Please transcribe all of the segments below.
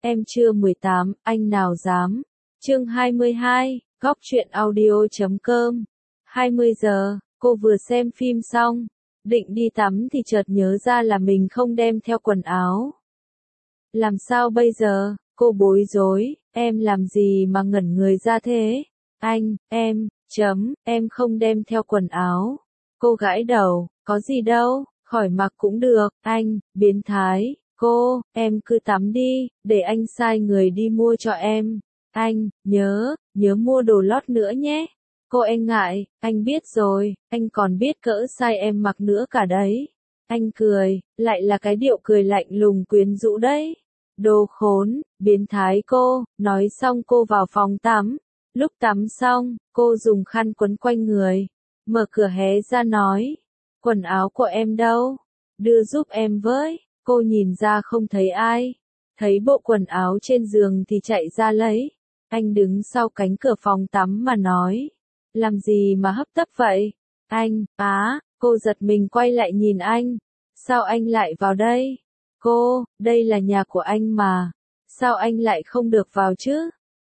Em chưa 18, anh nào dám. Chương 22, góc truyện audio.com. 20 giờ, cô vừa xem phim xong, định đi tắm thì chợt nhớ ra là mình không đem theo quần áo. Làm sao bây giờ? Cô bối rối, em làm gì mà ngẩn người ra thế? Anh, em không đem theo quần áo. Cô gãi đầu, có gì đâu, khỏi mặc cũng được, anh, biến thái. Cô, em cứ tắm đi, để anh sai người đi mua cho em. Anh, nhớ mua đồ lót nữa nhé. Cô e ngại, anh biết rồi, anh còn biết cỡ sai em mặc nữa cả đấy. Anh cười, lại là cái điệu cười lạnh lùng quyến rũ đấy. Đồ khốn, biến thái cô, nói xong cô vào phòng tắm. Lúc tắm xong, cô dùng khăn quấn quanh người, mở cửa hé ra nói, quần áo của em đâu? Đưa giúp em với. Cô nhìn ra không thấy ai, thấy bộ quần áo trên giường thì chạy ra lấy. Anh đứng sau cánh cửa phòng tắm mà nói, làm gì mà hấp tấp vậy? Anh, cô giật mình quay lại nhìn anh, sao anh lại vào đây? Cô, đây là nhà của anh mà, sao anh lại không được vào chứ?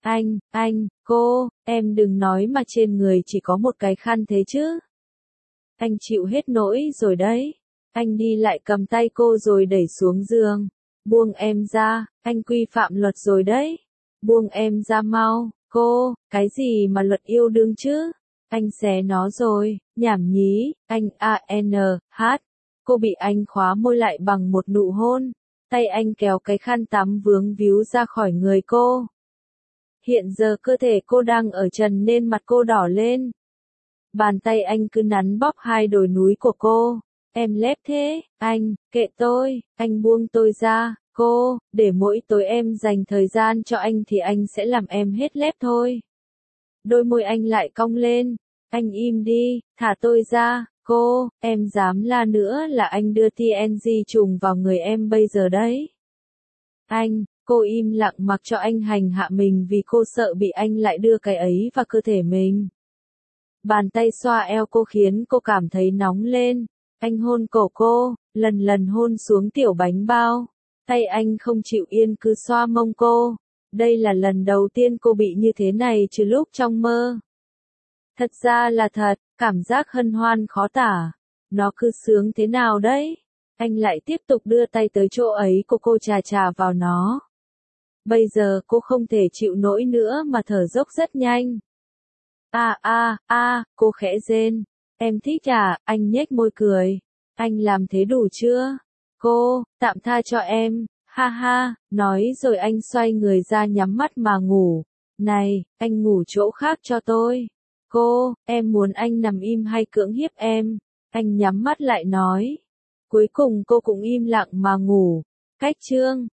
Cô, em đừng nói mà trên người chỉ có một cái khăn thế chứ. Anh chịu hết nỗi rồi đấy. Anh đi lại cầm tay cô rồi đẩy xuống giường. Buông em ra, anh quy phạm luật rồi đấy. Buông em ra mau, cô, cái gì mà luật yêu đương chứ? Anh xé nó rồi, nhảm nhí, anh ANH. Cô bị anh khóa môi lại bằng một nụ hôn. Tay anh kéo cái khăn tắm vướng víu ra khỏi người cô. Hiện giờ cơ thể cô đang ở trần nên mặt cô đỏ lên. Bàn tay anh cứ nắn bóp hai đồi núi của cô. Em lép thế, anh, kệ tôi, anh buông tôi ra, cô, để mỗi tối em dành thời gian cho anh thì anh sẽ làm em hết lép thôi. Đôi môi anh lại cong lên, anh im đi, thả tôi ra, cô, em dám la nữa là anh đưa TNG trùng vào người em bây giờ đấy. Anh, cô im lặng mặc cho anh hành hạ mình vì cô sợ bị anh lại đưa cái ấy vào cơ thể mình. Bàn tay xoa eo cô khiến cô cảm thấy nóng lên. Anh hôn cổ cô, lần lần hôn xuống tiểu bánh bao. Tay anh không chịu yên cứ xoa mông cô. Đây là lần đầu tiên cô bị như thế này trừ lúc trong mơ. Thật ra là thật, cảm giác hân hoan khó tả. Nó cứ sướng thế nào đấy? Anh lại tiếp tục đưa tay tới chỗ ấy của cô chà chà vào nó. Bây giờ cô không thể chịu nổi nữa mà thở dốc rất nhanh. Cô khẽ rên. Em thích à, anh nhếch môi cười. Anh làm thế đủ chưa? Cô, tạm tha cho em, ha ha, nói rồi anh xoay người ra nhắm mắt mà ngủ. Này, anh ngủ chỗ khác cho tôi. Cô, em muốn anh nằm im hay cưỡng hiếp em? Anh nhắm mắt lại nói. Cuối cùng cô cũng im lặng mà ngủ. Cách chương